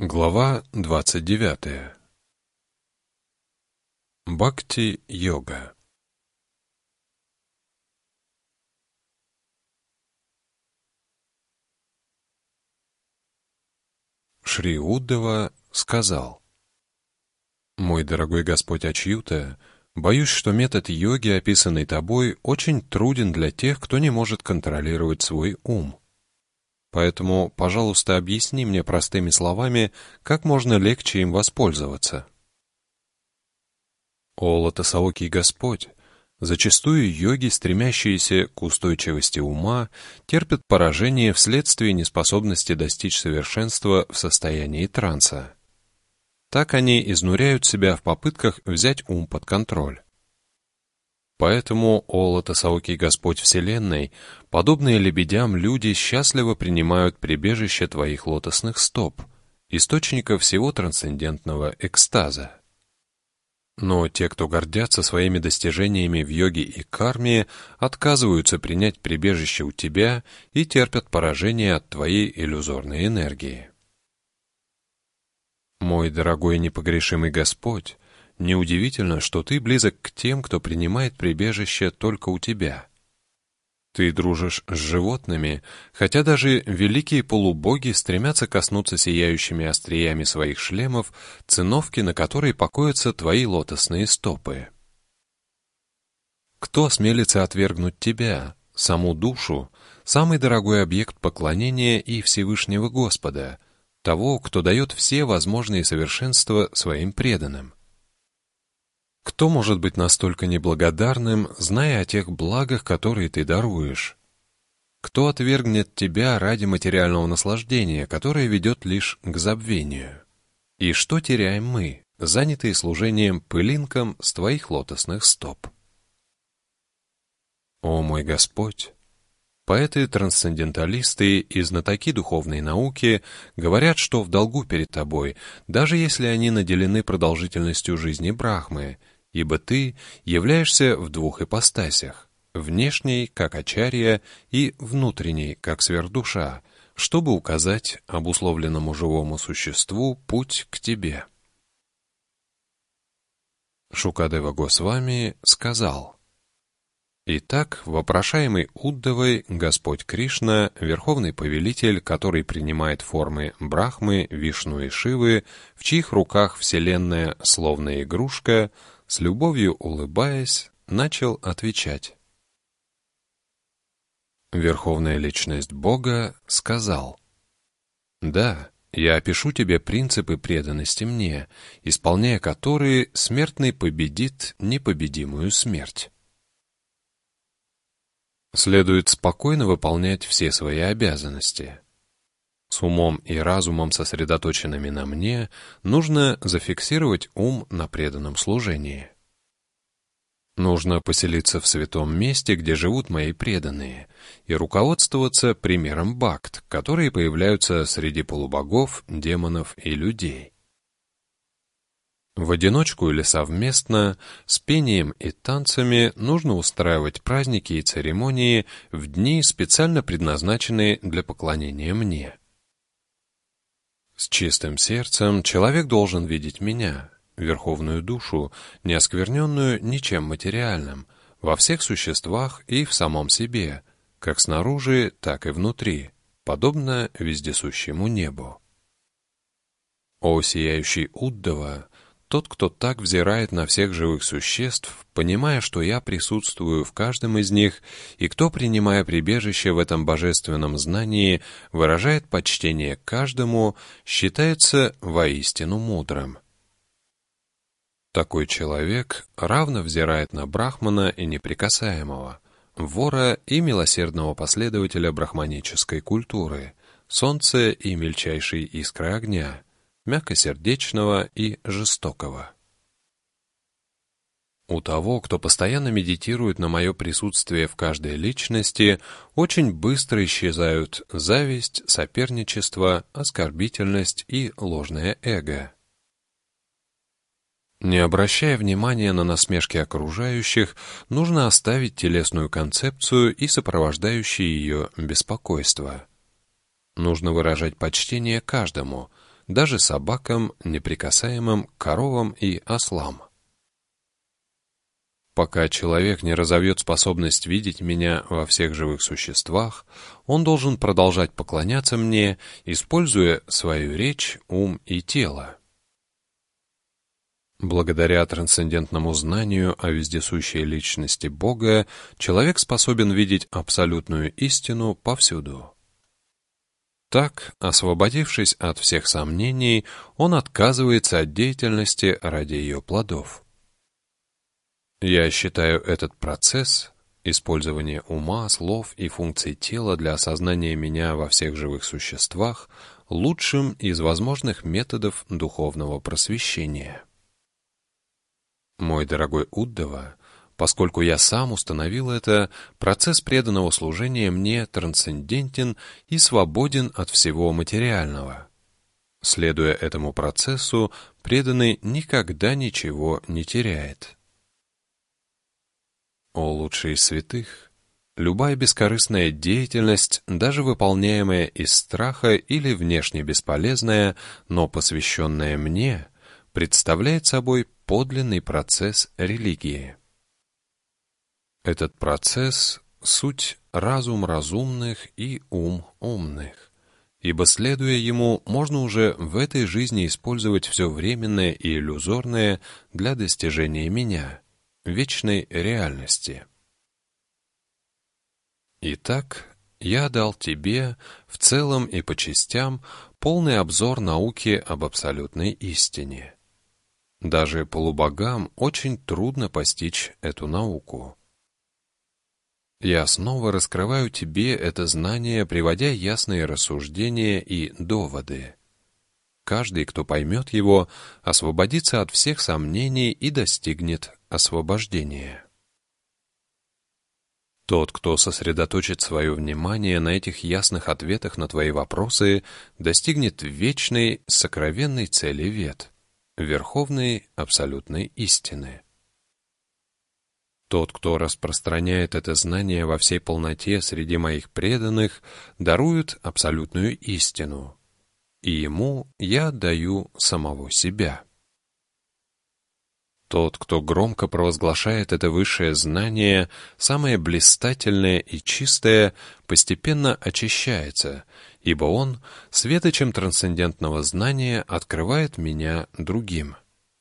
Глава 29. Бхакти-йога. Шри Уддава сказал: «Мой дорогой Господь Ачьюта, боюсь, что метод йоги, описанный тобой, очень труден для тех, кто не может контролировать свой ум. Поэтому, пожалуйста, объясни мне простыми словами, как можно легче им воспользоваться». О лотосоокий Господь, зачастую йоги, стремящиеся к устойчивости ума, терпят поражение вследствие неспособности достичь совершенства в состоянии транса. Так они изнуряют себя в попытках взять ум под контроль. Поэтому, о лотосоокий Господь Вселенной, подобные лебедям люди счастливо принимают прибежище Твоих лотосных стоп, источника всего трансцендентного экстаза. Но те, кто гордятся своими достижениями в йоге и карме, отказываются принять прибежище у Тебя и терпят поражение от Твоей иллюзорной энергии. Мой дорогой и непогрешимый Господь, неудивительно, что Ты близок к тем, кто принимает прибежище только у Тебя. Ты дружишь с животными, хотя даже великие полубоги стремятся коснуться сияющими остриями своих шлемов циновки, на которой покоятся Твои лотосные стопы. Кто осмелится отвергнуть Тебя, саму душу, самый дорогой объект поклонения и Всевышнего Господа, того, кто дает все возможные совершенства своим преданным? Кто может быть настолько неблагодарным, зная о тех благах, которые ты даруешь? Кто отвергнет тебя ради материального наслаждения, которое ведет лишь к забвению? И что теряем мы, занятые служением пылинкам с твоих лотосных стоп? О мой Господь! Поэты-трансценденталисты и знатоки духовной науки говорят, что в долгу перед тобой, даже если они наделены продолжительностью жизни Брахмы, ибо ты являешься в двух ипостасях, внешней, как ачарья, и внутренней, как сверхдуша, чтобы указать обусловленному живому существу путь к тебе. Шукадева Госвами сказал: «Итак, вопрошаемый Уддавой, Господь Кришна, Верховный Повелитель, который принимает формы Брахмы, Вишну и Шивы, в чьих руках Вселенная, словно игрушка, с любовью улыбаясь, начал отвечать. Верховная Личность Бога сказал: «Да, я опишу тебе принципы преданности мне, исполняя которые смертный победит непобедимую смерть». Следует спокойно выполнять все свои обязанности. С умом и разумом, сосредоточенными на мне, нужно зафиксировать ум на преданном служении. Нужно поселиться в святом месте, где живут мои преданные, и руководствоваться примером бхакт, которые появляются среди полубогов, демонов и людей. В одиночку или совместно, с пением и танцами нужно устраивать праздники и церемонии в дни, специально предназначенные для поклонения мне. С чистым сердцем человек должен видеть меня, верховную душу, не оскверненную ничем материальным, во всех существах и в самом себе, как снаружи, так и внутри, подобно вездесущему небу. О сияющий Уддава, тот, кто так взирает на всех живых существ, понимая, что я присутствую в каждом из них, и кто, принимая прибежище в этом божественном знании, выражает почтение каждому, считается воистину мудрым. Такой человек равно взирает на Брахмана и Неприкасаемого, вора и милосердного последователя брахманической культуры, солнца и мельчайшей искры огня, мягкосердечного и жестокого. У того, кто постоянно медитирует на мое присутствие в каждой личности, очень быстро исчезают зависть, соперничество, оскорбительность и ложное эго. Не обращая внимания на насмешки окружающих, нужно оставить телесную концепцию и сопровождающее ее беспокойство. Нужно выражать почтение каждому, даже собакам, неприкасаемым к коровам и ослам. Пока человек не разовьет способность видеть меня во всех живых существах, он должен продолжать поклоняться мне, используя свою речь, ум и тело. Благодаря трансцендентному знанию о вездесущей личности Бога, человек способен видеть абсолютную истину повсюду. Так, освободившись от всех сомнений, он отказывается от деятельности ради ее плодов. Я считаю этот процесс, использование ума, слов и функций тела для осознания меня во всех живых существах, лучшим из возможных методов духовного просвещения. Мой дорогой Уддава, поскольку я сам установил это, процесс преданного служения мне трансцендентен и свободен от всего материального. Следуя этому процессу, преданный никогда ничего не теряет. О лучший из святых! Любая бескорыстная деятельность, даже выполняемая из страха или внешне бесполезная, но посвященная мне, представляет собой подлинный процесс религии. Этот процесс — суть разум разумных и ум умных, ибо, следуя ему, можно уже в этой жизни использовать все временное и иллюзорное для достижения меня, вечной реальности. Итак, я дал тебе в целом и по частям полный обзор науки об абсолютной истине. Даже полубогам очень трудно постичь эту науку. Я снова раскрываю тебе это знание, приводя ясные рассуждения и доводы. Каждый, кто поймет его, освободится от всех сомнений и достигнет освобождения. Тот, кто сосредоточит свое внимание на этих ясных ответах на твои вопросы, достигнет вечной, сокровенной цели вед, верховной абсолютной истины. Тот, кто распространяет это знание во всей полноте среди моих преданных, дарует абсолютную истину, и ему я отдаю самого себя. Тот, кто громко провозглашает это высшее знание, самое блистательное и чистое, постепенно очищается, ибо он, светочем трансцендентного знания, открывает меня другим.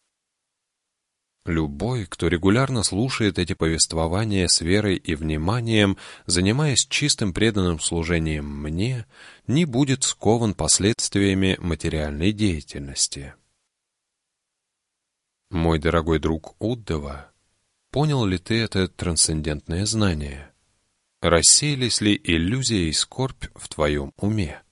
Любой, кто регулярно слушает эти повествования с верой и вниманием, занимаясь чистым преданным служением мне, не будет скован последствиями материальной деятельности. Мой дорогой друг Уддава, понял ли ты это трансцендентное знание? Рассеялись ли иллюзия и скорбь в твоем уме?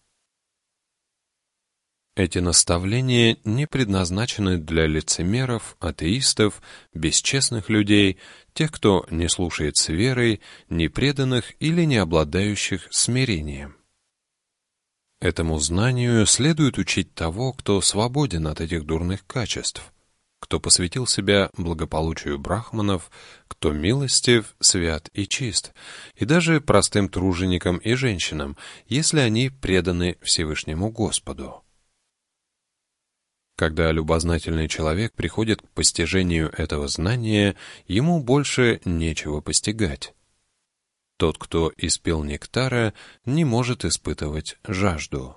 Эти наставления не предназначены для лицемеров, атеистов, бесчестных людей, тех, кто не слушает с верой, непреданных или не обладающих смирением. Этому знанию следует учить того, кто свободен от этих дурных качеств, кто посвятил себя благополучию брахманов, кто милостив, свят и чист, и даже простым труженикам и женщинам, если они преданы Всевышнему Господу. Когда любознательный человек приходит к постижению этого знания, ему больше нечего постигать. Тот, кто испил нектара, не может испытывать жажду.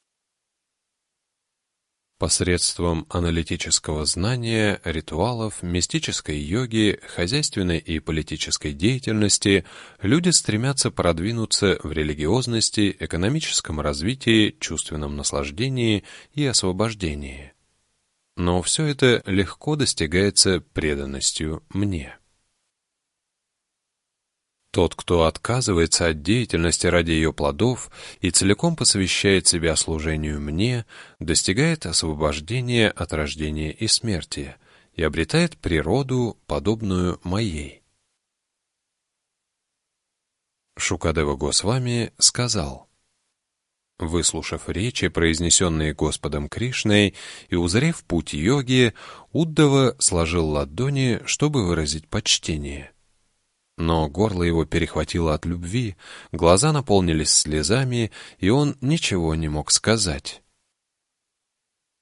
Посредством аналитического знания, ритуалов, мистической йоги, хозяйственной и политической деятельности люди стремятся продвинуться в религиозности, экономическом развитии, чувственном наслаждении и освобождении. Но все это легко достигается преданностью мне. Тот, кто отказывается от деятельности ради ее плодов и целиком посвящает себя служению мне, достигает освобождения от рождения и смерти и обретает природу, подобную моей. Шукадева Госвами сказал: выслушав речи, произнесенные Господом Кришной, и узрев путь йоги, Уддава сложил ладони, чтобы выразить почтение. Но горло его перехватило от любви, глаза наполнились слезами, и он ничего не мог сказать.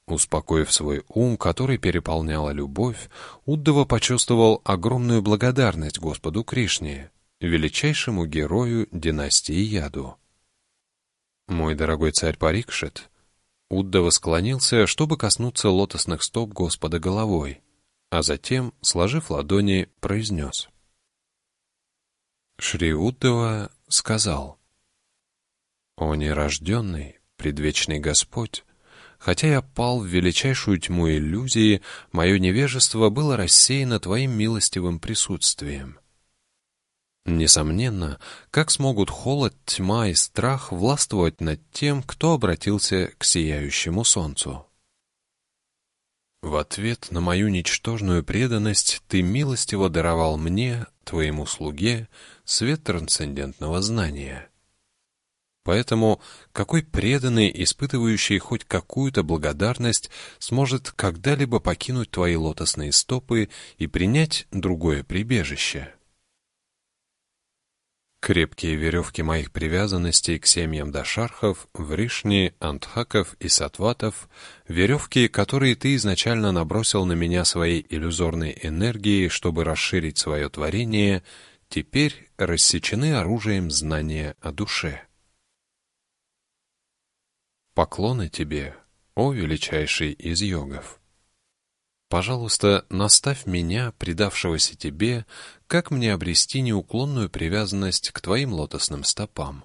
Успокоив свой ум, который переполняла любовь, Уддава почувствовал огромную благодарность Господу Кришне, величайшему герою династии Яду. «Мой дорогой царь Парикшит», Уддава склонился, чтобы коснуться лотосных стоп Господа головой, а затем, сложив ладони, произнес. Шри Уддава сказал: «О нерожденный, предвечный Господь, хотя я пал в величайшую тьму иллюзии, мое невежество было рассеяно Твоим милостивым присутствием. Несомненно, как смогут холод, тьма и страх властвовать над тем, кто обратился к сияющему солнцу? В ответ на мою ничтожную преданность Ты милостиво даровал мне, Твоему слуге, свет трансцендентного знания. Поэтому какой преданный, испытывающий хоть какую-то благодарность, сможет когда-либо покинуть Твои лотосные стопы и принять другое прибежище? Крепкие веревки моих привязанностей к семьям Дашархов, Вришни, Антхаков и Сатватов, веревки, которые Ты изначально набросил на меня своей иллюзорной энергией, чтобы расширить свое творение, теперь рассечены оружием знания о душе. Поклоны Тебе, о величайший из йогов! Пожалуйста, наставь меня, предавшегося Тебе, как мне обрести неуклонную привязанность к Твоим лотосным стопам.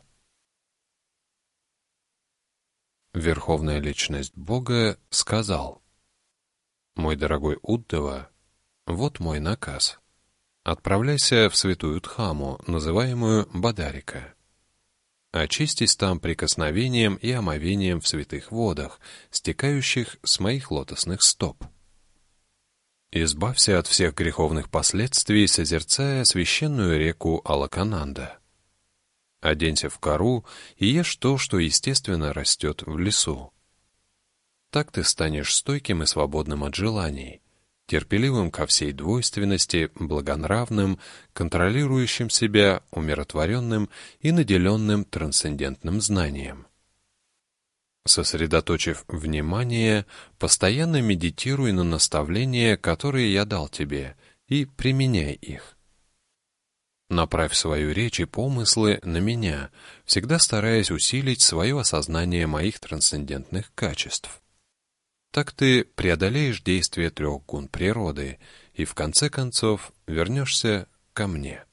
Верховная Личность Бога сказал: «Мой дорогой Уддава, вот мой наказ. Отправляйся в святую Дхаму, называемую Бадарика. Очистись там прикосновением и омовением в святых водах, стекающих с моих лотосных стоп. Избавься от всех греховных последствий, созерцая священную реку Алакананда. Оденься в кору и ешь то, что естественно растет в лесу. Так ты станешь стойким и свободным от желаний, терпеливым ко всей двойственности, благонравным, контролирующим себя, умиротворенным и наделенным трансцендентным знанием. Сосредоточив внимание, постоянно медитируй на наставления, которые я дал тебе, и применяй их. Направь свою речь и помыслы на меня, всегда стараясь усилить свое осознание моих трансцендентных качеств. Так ты преодолеешь действие 3 гун природы и, в конце концов, вернешься ко мне».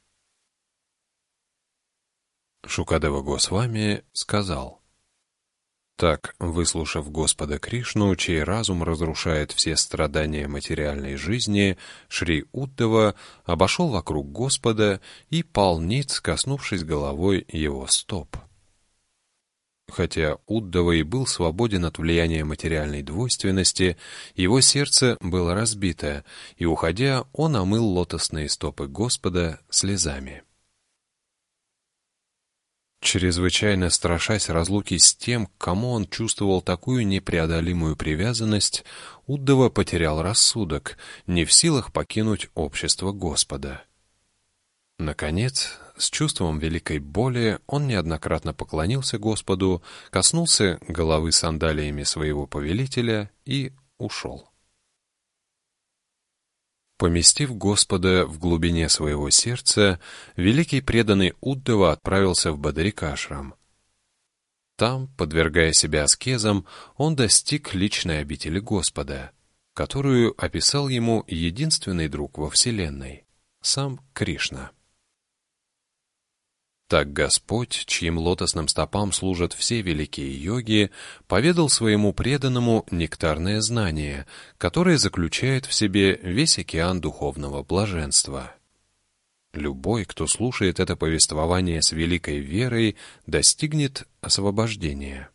Шукадева Госвами сказал: «Так, выслушав Господа Кришну, чей разум разрушает все страдания материальной жизни, Шри Уддава обошел вокруг Господа и пал ниц, коснувшись головой его стоп». Хотя Уддава и был свободен от влияния материальной двойственности, его сердце было разбито, и, уходя, он омыл лотосные стопы Господа слезами. Чрезвычайно страшась разлуки с тем, к кому он чувствовал такую непреодолимую привязанность, Уддава потерял рассудок, не в силах покинуть общество Господа. Наконец, с чувством великой боли, он неоднократно поклонился Господу, коснулся головы сандалиями своего повелителя и ушел. Поместив Господа в глубине своего сердца, великий преданный Уддава отправился в Бадарикашрам. Там, подвергая себя аскезам, он достиг личной обители Господа, которую описал ему единственный друг во Вселенной — сам Кришна. Так Господь, чьим лотосным стопам служат все великие йоги, поведал своему преданному нектарное знание, которое заключает в себе весь океан духовного блаженства. Любой, кто слушает это повествование с великой верой, достигнет освобождения.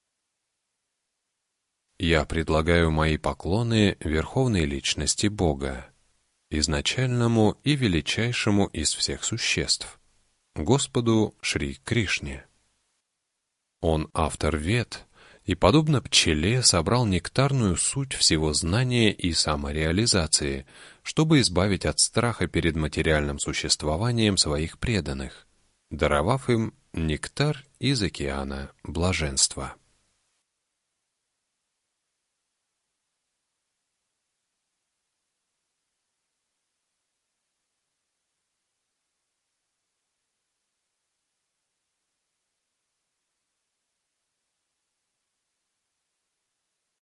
Я предлагаю мои поклоны Верховной Личности Бога, изначальному и величайшему из всех существ, Господу Шри Кришне. Он автор Вед и, подобно пчеле, собрал нектарную суть всего знания и самореализации, чтобы избавить от страха перед материальным существованием своих преданных, даровав им нектар из океана блаженства.